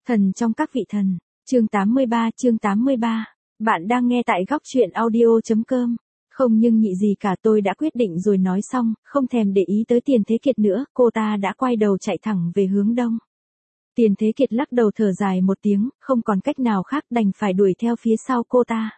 Thần trong các vị thần, chương 83. Bạn đang nghe tại góc truyện audio.com. Không nhưng nhị gì cả, tôi đã quyết định rồi, nói xong, không thèm để ý tới Tiền Thế Kiệt nữa, cô ta đã quay đầu chạy thẳng về hướng đông. Tiền Thế Kiệt lắc đầu thở dài một tiếng, không còn cách nào khác đành phải đuổi theo phía sau cô ta.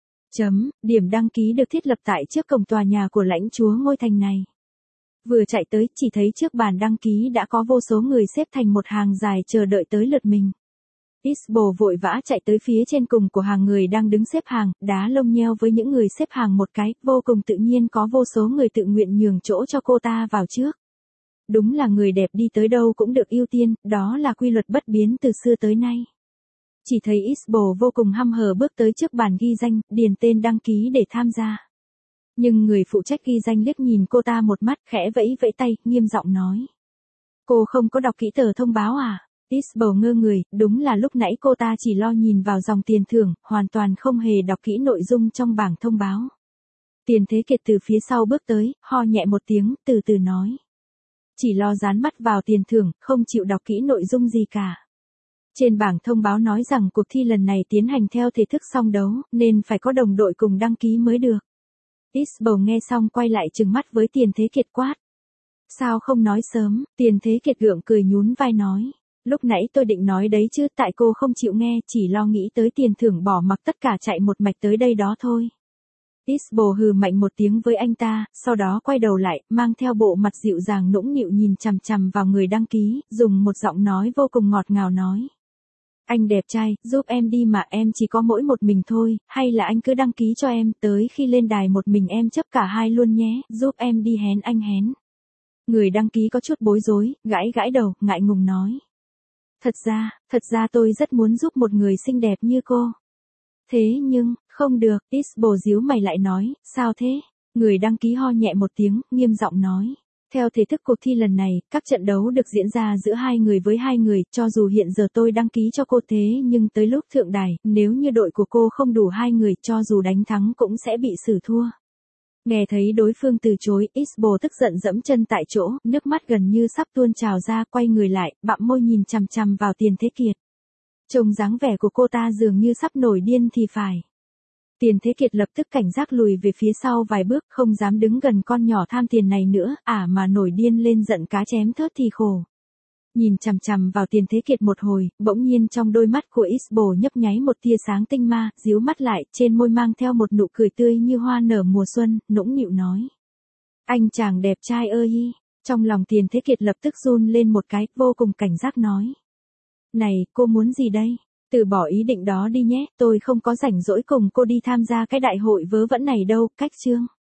Điểm đăng ký được thiết lập tại trước cổng tòa nhà của lãnh chúa ngôi thành này. Vừa chạy tới, chỉ thấy trước bàn đăng ký đã có vô số người xếp thành một hàng dài chờ đợi tới lượt mình. Isbo vội vã chạy tới phía trên cùng của hàng người đang đứng xếp hàng, đá lông nheo với những người xếp hàng một cái, vô cùng tự nhiên có vô số người tự nguyện nhường chỗ cho cô ta vào trước. Đúng là người đẹp đi tới đâu cũng được ưu tiên, đó là quy luật bất biến từ xưa tới nay. Chỉ thấy Isbo vô cùng hăm hở bước tới trước bàn ghi danh, điền tên đăng ký để tham gia. Nhưng người phụ trách ghi danh liếc nhìn cô ta một mắt, khẽ vẫy vẫy tay, nghiêm giọng nói. Cô không có đọc kỹ tờ thông báo à? Isbo ngơ người, đúng là lúc nãy cô ta chỉ lo nhìn vào dòng tiền thưởng, hoàn toàn không hề đọc kỹ nội dung trong bảng thông báo. Tiền Thế Kiệt từ phía sau bước tới, ho nhẹ một tiếng, từ từ nói. Chỉ lo dán mắt vào tiền thưởng, không chịu đọc kỹ nội dung gì cả. Trên bảng thông báo nói rằng cuộc thi lần này tiến hành theo thể thức song đấu, nên phải có đồng đội cùng đăng ký mới được. Isbo nghe xong quay lại trừng mắt với Tiền Thế Kiệt quát. Sao không nói sớm? Tiền Thế Kiệt gượng cười nhún vai nói. Lúc nãy tôi định nói đấy chứ, tại cô không chịu nghe, chỉ lo nghĩ tới tiền thưởng bỏ mặc tất cả chạy một mạch tới đây đó thôi. Isbo hừ mạnh một tiếng với anh ta, sau đó quay đầu lại, mang theo bộ mặt dịu dàng nũng nịu nhìn chằm chằm vào người đăng ký, dùng một giọng nói vô cùng ngọt ngào nói. Anh đẹp trai, giúp em đi mà, em chỉ có mỗi một mình thôi, hay là anh cứ đăng ký cho em, tới khi lên đài một mình em chấp cả hai luôn nhé, giúp em đi hén anh hén. Người đăng ký có chút bối rối, gãi đầu, ngại ngùng nói. Thật ra tôi rất muốn giúp một người xinh đẹp như cô. Thế nhưng, không được, Isbo díu mày lại nói, sao thế? Người đăng ký ho nhẹ một tiếng, nghiêm giọng nói. Theo thể thức cuộc thi lần này, các trận đấu được diễn ra giữa hai người với hai người, cho dù hiện giờ tôi đăng ký cho cô thế nhưng tới lúc thượng đài, nếu như đội của cô không đủ hai người, cho dù đánh thắng cũng sẽ bị xử thua. Nghe thấy đối phương từ chối, Isbo tức giận dẫm chân tại chỗ, nước mắt gần như sắp tuôn trào ra, quay người lại, bặm môi nhìn chằm chằm vào Tiền Thế Kiệt. Trông dáng vẻ của cô ta dường như sắp nổi điên thì phải. Tiền Thế Kiệt lập tức cảnh giác lùi về phía sau vài bước, không dám đứng gần con nhỏ tham tiền này nữa, mà nổi điên lên giận cá chém thớt thì khổ. Nhìn chằm chằm vào Tiền Thế Kiệt một hồi, bỗng nhiên trong đôi mắt của Isbo nhấp nháy một tia sáng tinh ma, díu mắt lại, trên môi mang theo một nụ cười tươi như hoa nở mùa xuân, nũng nịu nói. Anh chàng đẹp trai ơi! Trong lòng Tiền Thế Kiệt lập tức run lên một cái, vô cùng cảnh giác nói. Này, cô muốn gì đây? Từ bỏ ý định đó đi nhé, tôi không có rảnh rỗi cùng cô đi tham gia cái đại hội vớ vẩn này đâu, cách chương.